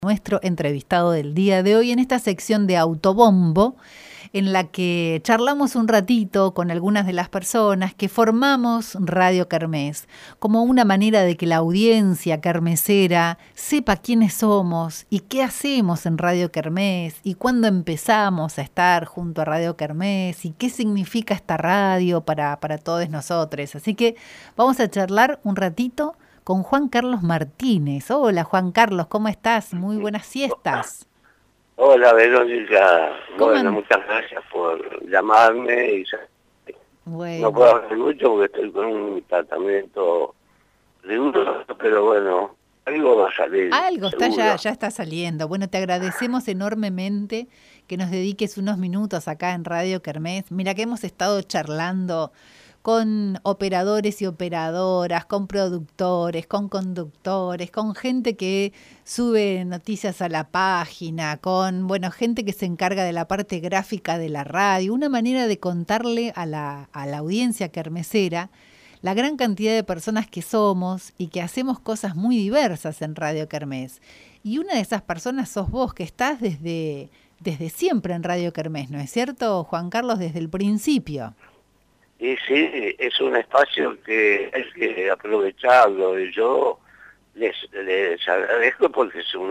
Nuestro entrevistado del día de hoy en esta sección de Autobombo, en la que charlamos un ratito con algunas de las personas que formamos Radio Kermés, como una manera de que la audiencia kermesera sepa quiénes somos y qué hacemos en Radio Kermés y cuándo empezamos a estar junto a Radio Kermés y qué significa esta radio para todos nosotros. Así que vamos a charlar un ratito con Juan Carlos Martínez. Hola Juan Carlos, ¿cómo estás? Muy buenas siestas. Hola Verónica, bueno, ¿Cómo muchas gracias por llamarme y bueno. No puedo hablar mucho porque estoy con un tratamiento riguroso, pero bueno, algo va a salir. Algo está seguro. ya está saliendo. Bueno, te agradecemos enormemente que nos dediques unos minutos acá en Radio Kermés. Mira que hemos estado charlando con operadores y operadoras, con productores, con conductores, con gente que sube noticias a la página, con, bueno, gente que se encarga de la parte gráfica de la radio, una manera de contarle a la audiencia kermesera la gran cantidad de personas que somos y que hacemos cosas muy diversas en Radio Kermés. Y una de esas personas sos vos, que estás desde siempre en Radio Kermés, ¿no es cierto, Juan Carlos? Desde el principio. Y sí, es un espacio que hay que aprovecharlo y yo les agradezco porque es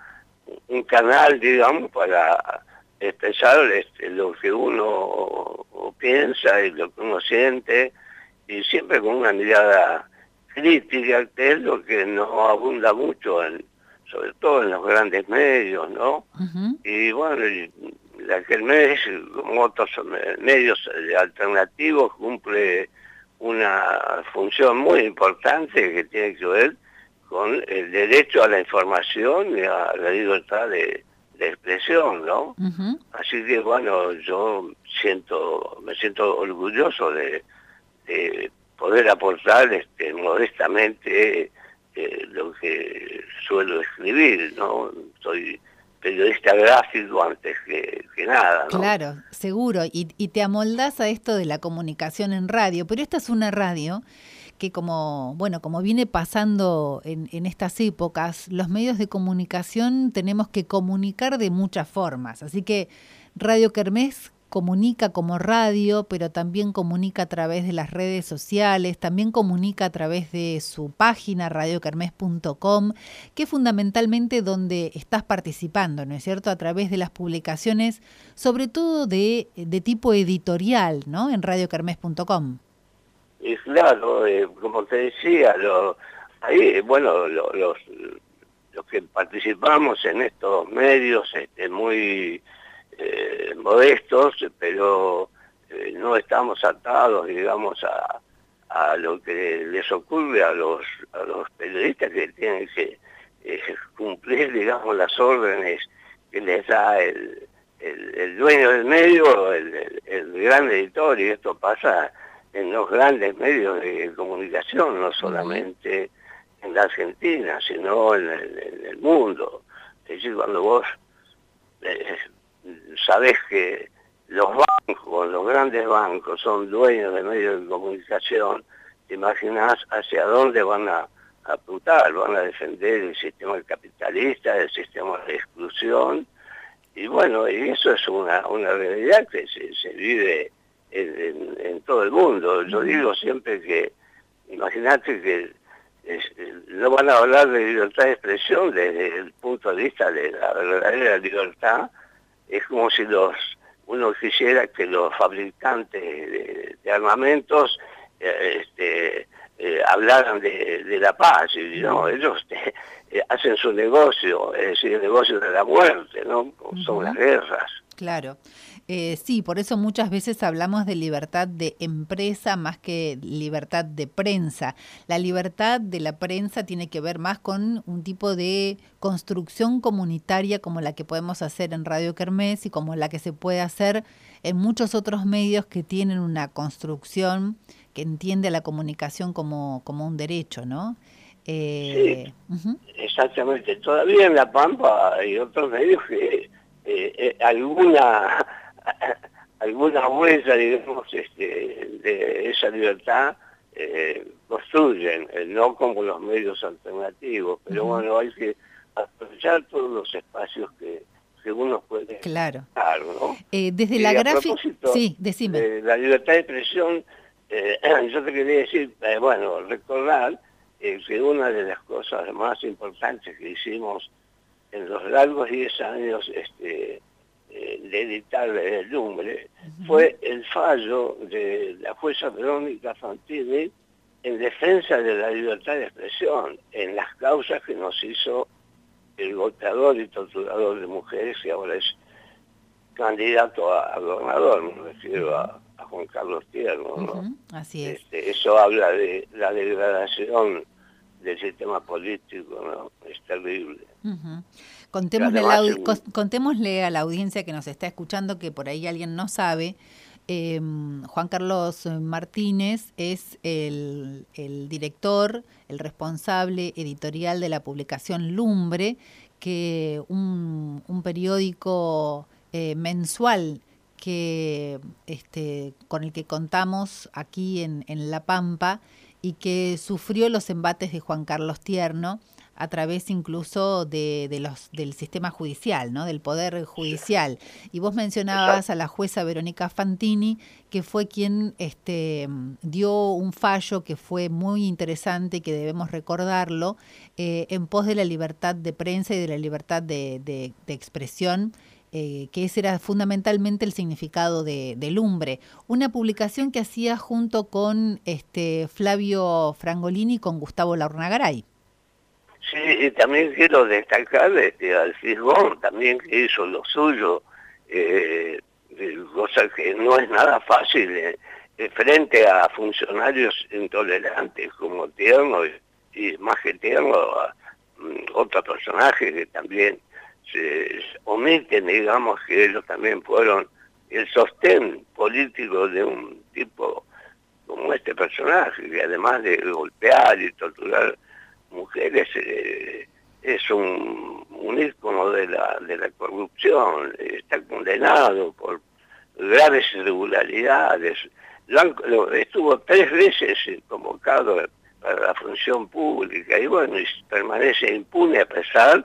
un canal, digamos, para expresar lo que uno piensa y lo que uno siente, y siempre con una mirada crítica, que es lo que no abunda mucho, sobre todo en los grandes medios, ¿no? Uh-huh. Y bueno, la Kermés, como otros medios alternativos, cumple una función muy importante que tiene que ver con el derecho a la información y a la libertad de expresión, ¿no? Uh-huh. Así que bueno, yo me siento orgulloso de poder aportar modestamente lo que suelo escribir, ¿no? Soy periodista gráfico antes que nada, ¿no? Claro, seguro, y te amoldás a esto de la comunicación en radio, pero esta es una radio que como viene pasando en estas épocas, los medios de comunicación tenemos que comunicar de muchas formas, así que Radio Kermés comunica como radio, pero también comunica a través de las redes sociales, también comunica a través de su página radiokermés.com, que es fundamentalmente donde estás participando, ¿no es cierto?, a través de las publicaciones, sobre todo de tipo editorial, ¿no?, en radiokermés.com. Y claro, como te decía, ahí, bueno, los que participamos en estos medios muy modestos, pero no estamos atados, digamos, a lo que les ocurre a los periodistas, que tienen que cumplir, digamos, las órdenes que les da el dueño del medio, el gran editor, y esto pasa en los grandes medios de comunicación, no solamente en la Argentina, sino en el mundo. Es decir, cuando vos sabés que los bancos, los grandes bancos, son dueños de medios de comunicación, te imaginás hacia dónde van a apuntar, van a defender el sistema capitalista, el sistema de exclusión, y bueno, y eso es una realidad que se vive en todo el mundo. Yo digo siempre que, imagínate que no van a hablar de libertad de expresión desde el punto de vista de la verdadera libertad. Es como si uno quisiera que los fabricantes de armamentos hablaran de la paz, y no, ellos hacen su negocio, es decir, el negocio de la muerte, ¿no? Son las guerras. Claro. Sí, por eso muchas veces hablamos de libertad de empresa más que libertad de prensa. La libertad de la prensa tiene que ver más con un tipo de construcción comunitaria como la que podemos hacer en Radio Kermés y como la que se puede hacer en muchos otros medios que tienen una construcción que entiende a la comunicación como un derecho, ¿no? Sí, exactamente. Todavía en La Pampa hay otros medios que alguna huella, digamos, de esa libertad construyen, no como los medios alternativos, pero bueno, hay que aprovechar todos los espacios que uno puede Claro. dar, ¿no? Desde Y la a gráfica... propósito Sí, decime. de la libertad de expresión, yo te quería decir, bueno, recordar que una de las cosas más importantes que hicimos en los largos 10 años de editar el Lumbre fue el fallo de la jueza Verónica Fantini en defensa de la libertad de expresión en las causas que nos hizo el golpeador y torturador de mujeres, que ahora es candidato a gobernador, me refiero a Juan Carlos Tierno, ¿no? Así es. Eso habla de la degradación del sistema político, ¿no? Es terrible. Contémosle, Además, contémosle a la audiencia que nos está escuchando, que por ahí alguien no sabe, Juan Carlos Martínez es el director, el responsable editorial de la publicación Lumbre, que un periódico mensual que con el que contamos aquí en La Pampa y que sufrió los embates de Juan Carlos Tierno a través incluso del sistema judicial, ¿no? Del Poder Judicial. Y vos mencionabas a la jueza Verónica Fantini, que fue quien dio un fallo que fue muy interesante y que debemos recordarlo, en pos de la libertad de prensa y de la libertad de expresión, que ese era fundamentalmente el significado de Lumbre. Una publicación que hacía junto con Flavio Frangolini y con Gustavo Larragaray. Sí, y también quiero destacar al Fisgón, también que hizo lo suyo, cosa que no es nada fácil frente a funcionarios intolerantes como Tierno y más que Tierno, otros personajes que también se omiten, digamos, que ellos también fueron el sostén político de un tipo como este personaje, que además de golpear y torturar mujeres, es un ícono de la corrupción, está condenado por graves irregularidades, estuvo 3 veces convocado para la función pública y bueno, y permanece impune a pesar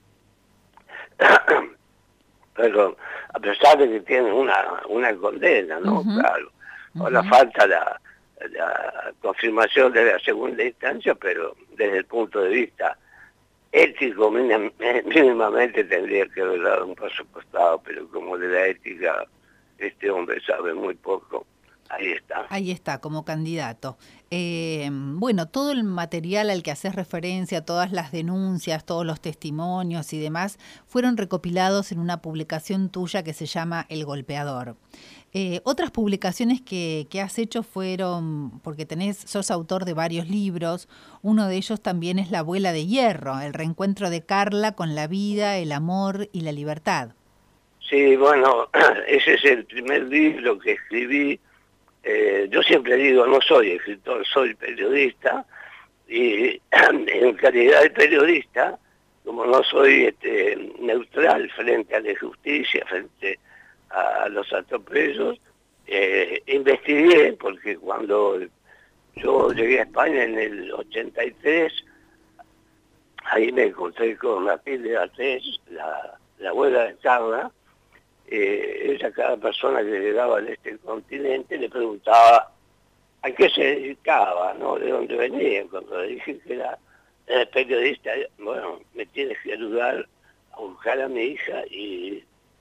pero a pesar de que tiene una condena, ¿no? Claro. Ahora falta la confirmación de la segunda instancia, pero desde el punto de vista ético mínimamente tendría que haber dado un paso costado, pero como de la ética este hombre sabe muy poco. Ahí está. Ahí está, como candidato. Bueno, todo el material al que haces referencia, todas las denuncias, todos los testimonios y demás, fueron recopilados en una publicación tuya que se llama El Golpeador. Otras publicaciones que has hecho fueron, porque sos autor de varios libros, uno de ellos también es La Abuela de Hierro, el reencuentro de Carla con la vida, el amor y la libertad. Sí, bueno, ese es el primer libro que escribí. Yo siempre digo, no soy escritor, soy periodista, y en calidad de periodista, como no soy neutral frente a la injusticia, frente a los atropellos, investigué, porque cuando yo llegué a España en el 83, ahí me encontré con Matilde Artés, la abuela de Carla. Ella, cada persona que llegaba de este continente le preguntaba a qué se dedicaba, ¿no? De dónde venía. Cuando le dije que era periodista, bueno, me tienes que ayudar a buscar a mi hija y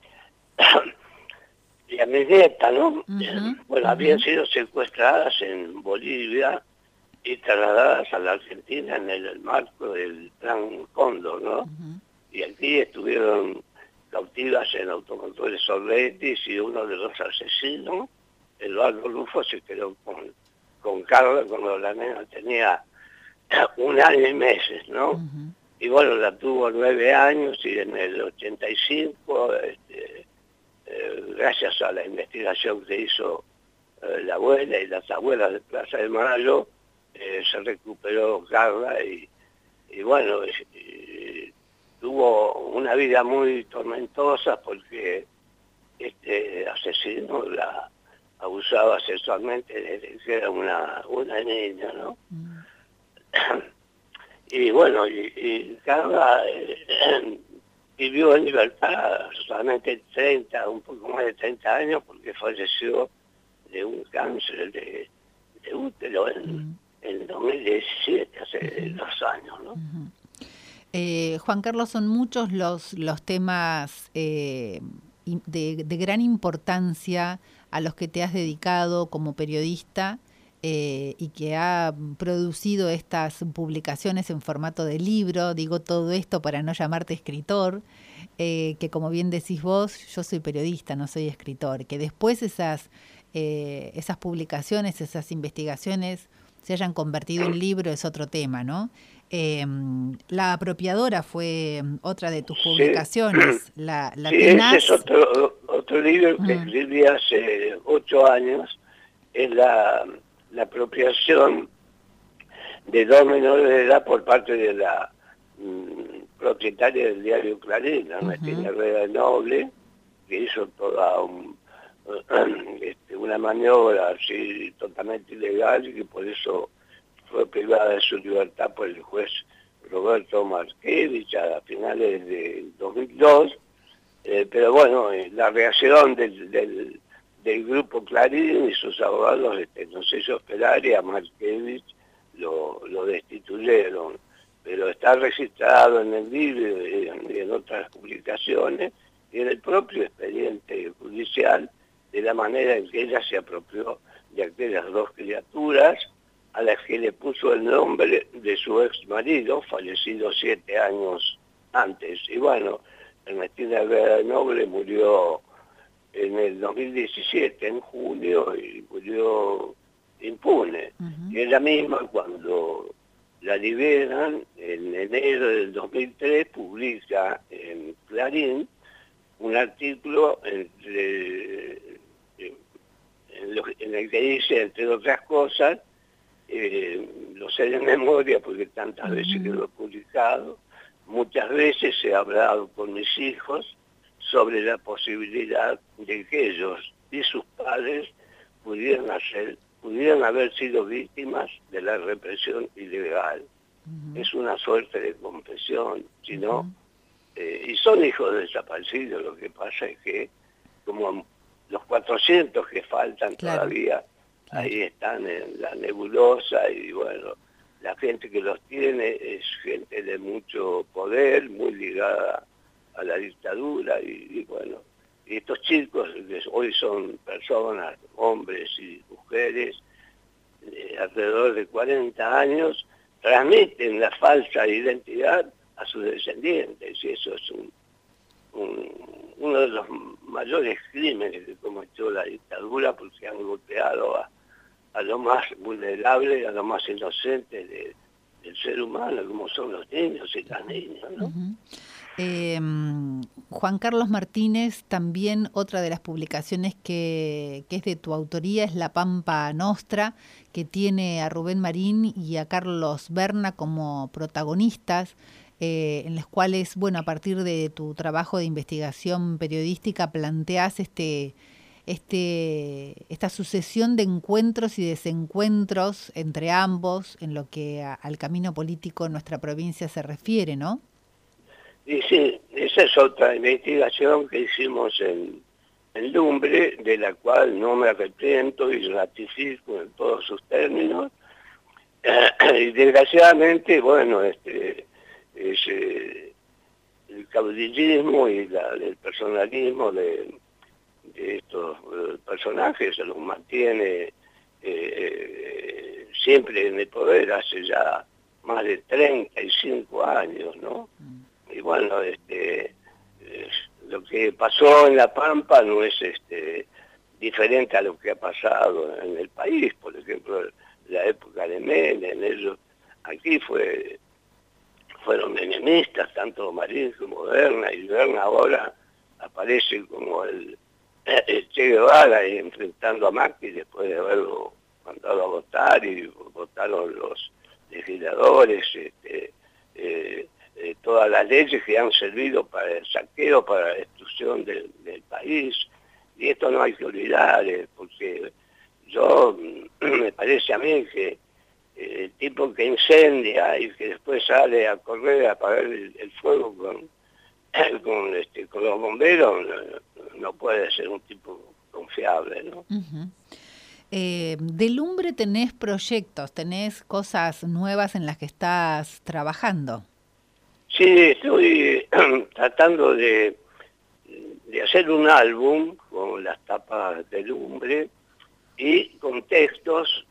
a mi nieta, ¿no? Bueno, habían sido secuestradas en Bolivia y trasladadas a la Argentina en el marco del Plan Cóndor, ¿no? Y aquí estuvieron cautivas en autocontroles Sorletis, y uno de los asesinos, Eduardo Rufo, se quedó con Carla cuando la nena tenía 1 año y meses, ¿no? Y bueno, la tuvo 9 años y en el 85, gracias a la investigación que hizo la abuela y las abuelas de Plaza de Mayo, se recuperó Carla y bueno, tuvo una vida muy tormentosa porque este asesino la abusaba sexualmente desde que era una niña, ¿no? Y bueno, y Carla vivió en libertad solamente 30, un poco más de 30 años, porque falleció de un cáncer de útero en 2017, hace 2 años, ¿no? Juan Carlos, son muchos los temas de gran importancia a los que te has dedicado como periodista y que ha producido estas publicaciones en formato de libro. Digo todo esto para no llamarte escritor, que como bien decís vos, yo soy periodista, no soy escritor. Que después esas publicaciones, esas investigaciones se hayan convertido en libro es otro tema, ¿no? La apropiadora fue otra de tus publicaciones. Sí, La sí, ese es tenaz. otro libro que escribí hace 8 años, es la apropiación de 2 menores de edad por parte de la propietaria del diario Clarín, Ernestina Herrera Noble, que hizo toda una maniobra así totalmente ilegal y que por eso fue privada de su libertad por el juez Roberto Markevich a finales de 2002, pero bueno, la reacción del grupo Clarín y sus abogados nos hizo esperar, y a Markevich lo destituyeron, pero está registrado en el libro y en otras publicaciones y en el propio expediente judicial de la manera en que ella se apropió de aquellas 2 criaturas a las que le puso el nombre de su ex marido, fallecido 7 años antes. Y bueno, Ernestina Herrera Noble murió en el 2017, en junio, y murió impune. Y ella misma, cuando la liberan, en enero del 2003, publica en Clarín un artículo en el que dice, entre otras cosas, lo sé de memoria porque tantas veces quedó publicado, muchas veces he hablado con mis hijos sobre la posibilidad de que ellos y sus padres pudieran haber sido víctimas de la represión ilegal. Es una suerte de confesión, si no, y son hijos desaparecidos. Lo que pasa es que como los 400 que faltan todavía, ahí están en la nebulosa, y bueno, la gente que los tiene es gente de mucho poder, muy ligada a la dictadura, y bueno, y estos chicos que hoy son personas, hombres y mujeres, alrededor de 40 años, transmiten la falsa identidad a sus descendientes, y eso es uno de los mayores crímenes que cometió la dictadura, porque han golpeado a lo más vulnerable, a lo más inocente del ser humano, como son los niños y las niñas, ¿no? Juan Carlos Martínez, también otra de las publicaciones que es de tu autoría es La Pampa Nostra, que tiene a Rubén Marín y a Carlos Berna como protagonistas, en las cuales, bueno, a partir de tu trabajo de investigación periodística planteás esta sucesión de encuentros y desencuentros entre ambos en lo que al camino político en nuestra provincia se refiere, ¿no? Y sí, esa es otra investigación que hicimos en Lumbre, de la cual no me arrepiento y ratifico en todos sus términos. Y desgraciadamente, bueno, es el caudillismo y el personalismo de estos personajes se los mantiene siempre en el poder hace ya más de 35 años, ¿no? Y bueno, lo que pasó en La Pampa no es diferente a lo que ha pasado en el país. Por ejemplo, la época de Menem, ellos aquí fueron menemistas, tanto Marín como Berna, y Berna ahora aparece como el Che Guevara enfrentando a Macri después de haberlo mandado a votar, y votaron los legisladores todas las leyes que han servido para el saqueo, para la destrucción del país. Y esto no hay que olvidar, porque me parece a mí que tipo que incendia y que después sale a correr a apagar el fuego con los bomberos, no puede ser un tipo confiable, ¿no? Ujú. De Lumbre tenés proyectos, tenés cosas nuevas en las que estás trabajando. Sí, estoy tratando de hacer un álbum con las tapas de Lumbre y con textos,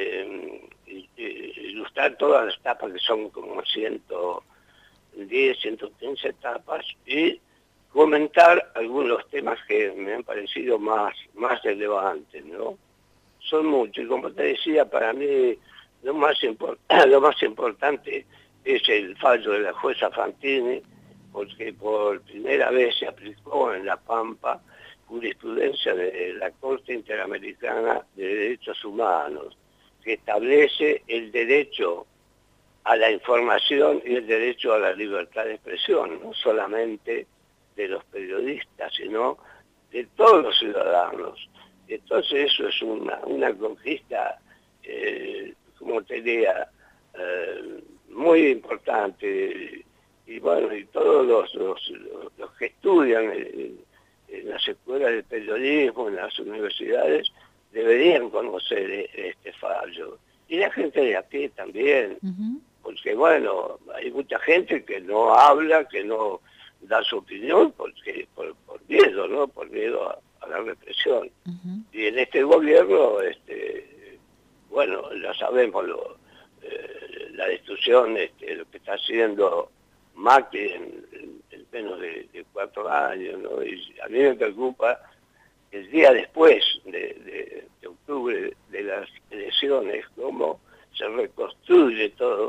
ilustrar todas las tapas, que son como 110, 115 tapas, y comentar algunos temas que me han parecido más relevantes, ¿no? Son muchos, y como te decía, para mí lo más importante es el fallo de la jueza Fantini, porque por primera vez se aplicó en La Pampa jurisprudencia de la Corte Interamericana de Derechos Humanos, que establece el derecho a la información y el derecho a la libertad de expresión, no solamente de los periodistas, sino de todos los ciudadanos. Entonces eso es una conquista, como te diría, muy importante. Y bueno, y todos los que estudian en las escuelas de periodismo, en las universidades, deberían conocer este fallo. Y la gente de a pie también, Ujú, porque bueno, hay mucha gente que no habla, que no da su opinión, porque por miedo, ¿no? Por miedo a la represión. ujú. Y en este gobierno, bueno, ya sabemos la destrucción, lo que está haciendo Macri en menos de 4 años, ¿no? Y a mí me preocupa el día después de octubre de las elecciones, cómo se reconstruye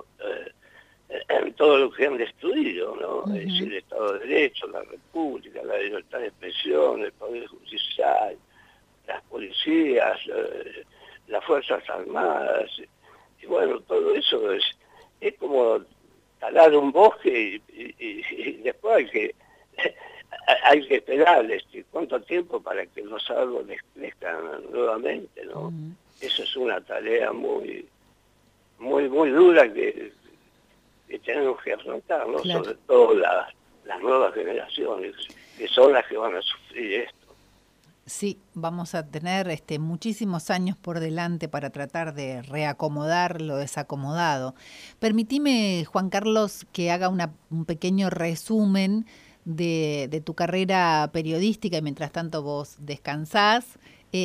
todo lo que han destruido, ¿no? Es decir, Ujú. el Estado de Derecho, la República, la libertad de expresión, el Poder Judicial, las policías, las Fuerzas Armadas. Y bueno, todo eso es como talar un bosque y después hay que esperar cuánto tiempo para que los árboles crezcan nuevamente, ¿no? Ujú. Eso es una tarea muy dura que tenemos que afrontar, ¿no? Claro. Sobre todo las nuevas generaciones, que son las que van a sufrir esto. Sí, vamos a tener muchísimos años por delante para tratar de reacomodar lo desacomodado. Permitime, Juan Carlos, que haga un pequeño resumen de tu carrera periodística y mientras tanto vos descansás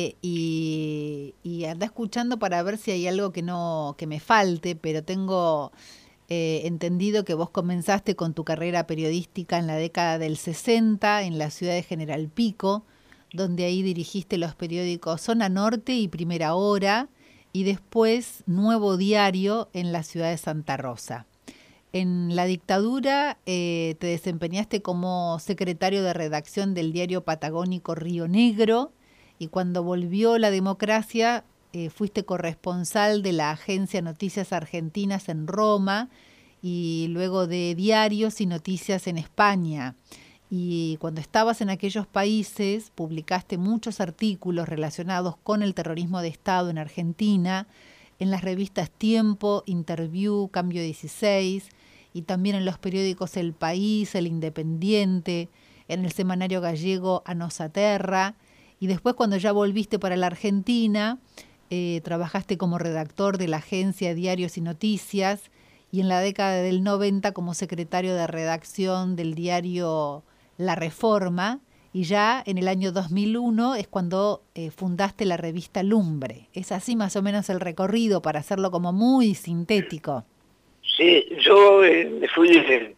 y anda escuchando para ver si hay algo que me falte, pero tengo entendido que vos comenzaste con tu carrera periodística en la década del 60 en la ciudad de General Pico, donde ahí dirigiste los periódicos Zona Norte y Primera Hora, y después Nuevo Diario en la ciudad de Santa Rosa. En la dictadura te desempeñaste como secretario de redacción del diario patagónico Río Negro, y cuando volvió la democracia fuiste corresponsal de la agencia Noticias Argentinas en Roma y luego de Diarios y Noticias en España. Y cuando estabas en aquellos países, publicaste muchos artículos relacionados con el terrorismo de Estado en Argentina, en las revistas Tiempo, Interview, Cambio 16, y también en los periódicos El País, El Independiente, en el semanario gallego A Nosa Terra, y después cuando ya volviste para la Argentina, trabajaste como redactor de la agencia Diarios y Noticias, y en la década del 90 como secretario de redacción del diario La Reforma, y ya en el año 2001 es cuando fundaste la revista Lumbre. Es así más o menos el recorrido para hacerlo como muy sintético. Sí, yo me fui de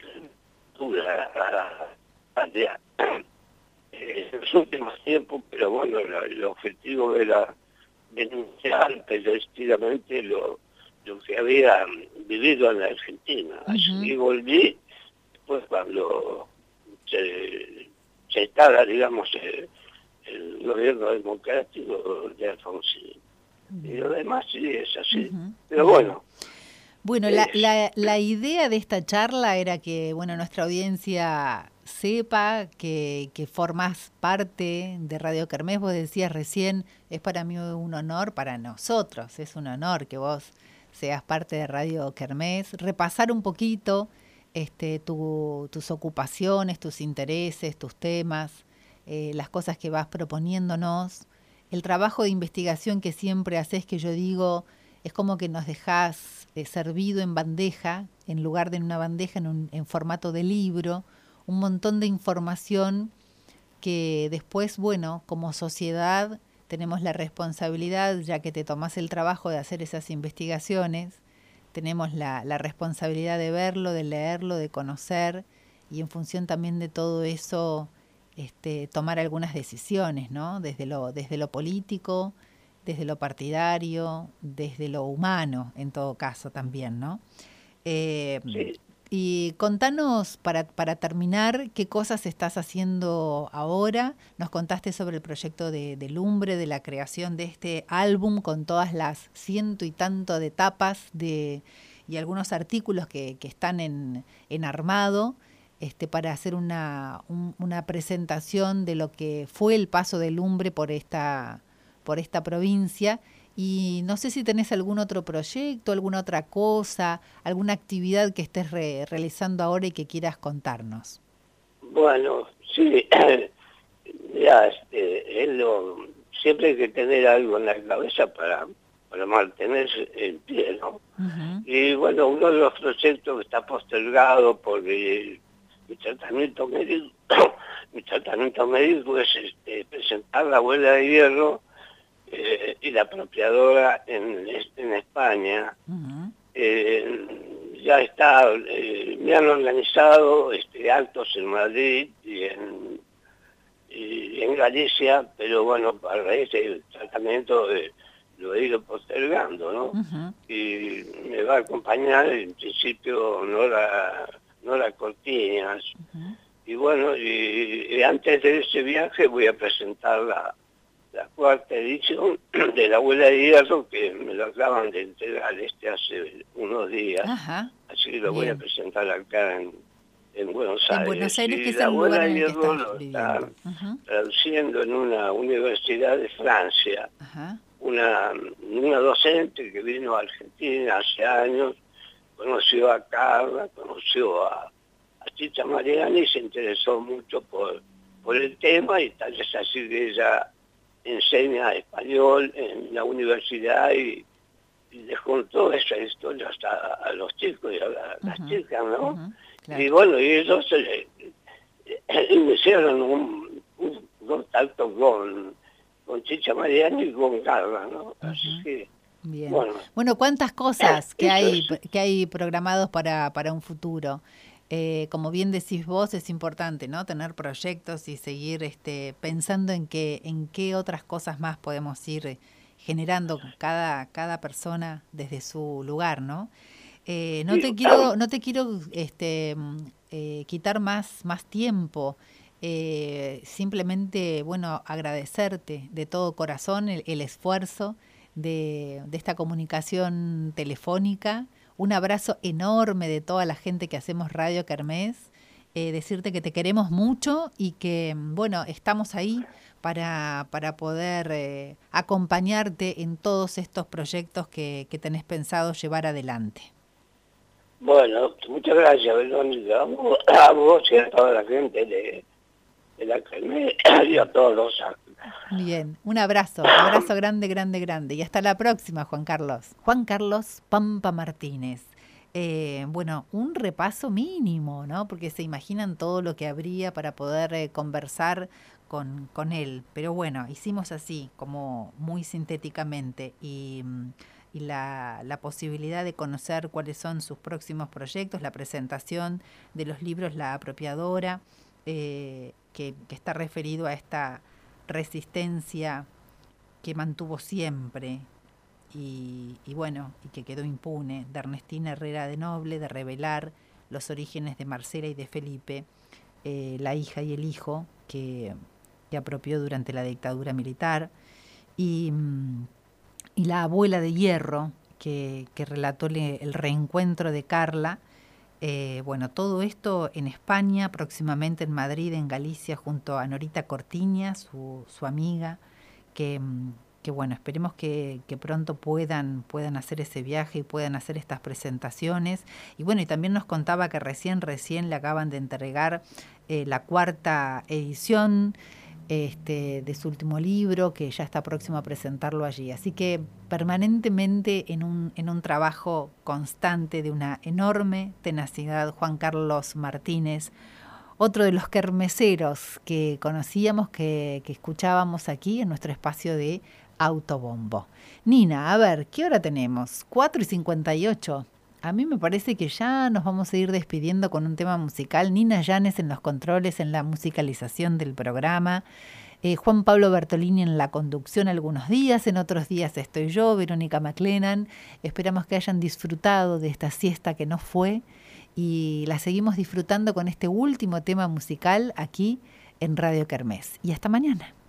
allá en los últimos tiempos, pero bueno, el objetivo era denunciar periodísticamente lo que había vivido en la Argentina. Ujú. Y volví después cuando se instala, digamos, el gobierno democrático de Alfonsín. Y lo Bien. demás sí es así. Ujú. Pero Bien. bueno, Bueno, es, la idea de esta charla era que, bueno, nuestra audiencia sepa que formás parte de Radio Kermés. Vos decías recién, es para mí un honor, para nosotros es un honor que vos seas parte de Radio Kermés, repasar un poquito tus ocupaciones, tus intereses, tus temas, las cosas que vas proponiéndonos, el trabajo de investigación que siempre haces, que yo digo, es como que nos dejás servido en bandeja, en lugar de en una bandeja, en formato de libro, un montón de información que después, bueno, como sociedad tenemos la responsabilidad, ya que te tomás el trabajo de hacer esas investigaciones, tenemos la responsabilidad de verlo, de leerlo, de conocer, y en función también de todo eso, tomar algunas decisiones, ¿no? Desde lo político, desde lo partidario, desde lo humano, en todo caso también, ¿no? Sí. Y contanos, para terminar, qué cosas estás haciendo ahora. Nos contaste sobre el proyecto de Lumbre, de la creación de este álbum con todas las ciento y tanto de tapas y algunos artículos que están en armado, para hacer una presentación de lo que fue el paso de Lumbre por esta provincia. Y no sé si tenés algún otro proyecto, alguna otra cosa, alguna actividad que estés realizando ahora y que quieras contarnos. Bueno, sí, ya, siempre hay que tener algo en la cabeza para mantenerse en pie, ¿no? Uh-huh. Y bueno, uno de los proyectos que está postergado por mi tratamiento médico, mi tratamiento médico es presentar la abuela de hierro y la apropiadora en España. Uh-huh. Ya está, me han organizado actos en Madrid y en Galicia, pero bueno, para ese tratamiento lo he ido postergando, ¿no? Uh-huh. Y me va a acompañar en principio Nora Cortiñas. Uh-huh. Y bueno, y antes de ese viaje voy a presentar la cuarta edición de La Abuela de Hierro, que me lo acaban de entregar hace unos días. Ajá. Así que lo voy a Bien. presentar acá en Buenos Aires. En Buenos Aires, que Y es La el lugar Abuela en de el que Hierro estás lo viviendo. están Uh-huh. traduciendo en una universidad de Francia. Ajá. Una docente que vino a Argentina hace años, conoció a Carla, conoció a Chicha Mariani y se interesó mucho por el tema, y tal es así que ella enseña español en la universidad y les contó esa historia a los chicos y a las Uh-huh. chicas, ¿no? Uh-huh. Claro. Y bueno, y ellos hicieron un contacto con Chicha Mariani y con Carla, ¿no? Así Uh-huh. que, Bien. bueno. Bueno, cuántas cosas que Eso hay programados para un futuro. Como bien decís vos, es importante, ¿no? Tener proyectos y seguir pensando en qué otras cosas más podemos ir generando cada persona desde su lugar, ¿no? No te quiero quitar más tiempo. Simplemente, bueno, agradecerte de todo corazón el esfuerzo de esta comunicación telefónica. Un abrazo enorme de toda la gente que hacemos Radio Kermés. Decirte que te queremos mucho y que, bueno, estamos ahí para poder acompañarte en todos estos proyectos que tenés pensado llevar adelante. Bueno, muchas gracias, Verónica, a vos y a toda la gente de la Kermés y a todos los ángeles. Bien, un abrazo grande, grande, grande. Y hasta la próxima, Juan Carlos. Juan Carlos Pampa Martínez. Bueno, un repaso mínimo, ¿no? Porque se imaginan todo lo que habría para poder conversar con él. Pero bueno, hicimos así, como muy sintéticamente. Y la posibilidad de conocer cuáles son sus próximos proyectos, la presentación de los libros La Apropiadora, que está referido a esta resistencia que mantuvo siempre y bueno, y que quedó impune, de Ernestina Herrera de Noble, de revelar los orígenes de Marcela y de Felipe, la hija y el hijo que apropió durante la dictadura militar, y la abuela de hierro que relató el reencuentro de Carla. Bueno, todo esto en España, próximamente en Madrid, en Galicia, junto a Norita Cortiñas, su amiga, que que bueno, esperemos que pronto puedan hacer ese viaje y puedan hacer estas presentaciones. Y bueno, y también nos contaba que recién le acaban de entregar la 4ª edición de su último libro, que ya está próximo a presentarlo allí. Así que permanentemente en un trabajo constante de una enorme tenacidad, Juan Carlos Martínez, otro de los kermeseros que conocíamos, que escuchábamos aquí en nuestro espacio de Autobombo. Nina, a ver, ¿qué hora tenemos? 4:58. A mí me parece que ya nos vamos a ir despidiendo con un tema musical. Nina Llanes en los controles, en la musicalización del programa. Juan Pablo Bertolini en la conducción algunos días, en otros días estoy yo, Verónica McLennan. Esperamos que hayan disfrutado de esta siesta que no fue y la seguimos disfrutando con este último tema musical aquí en Radio Kermés. Y hasta mañana.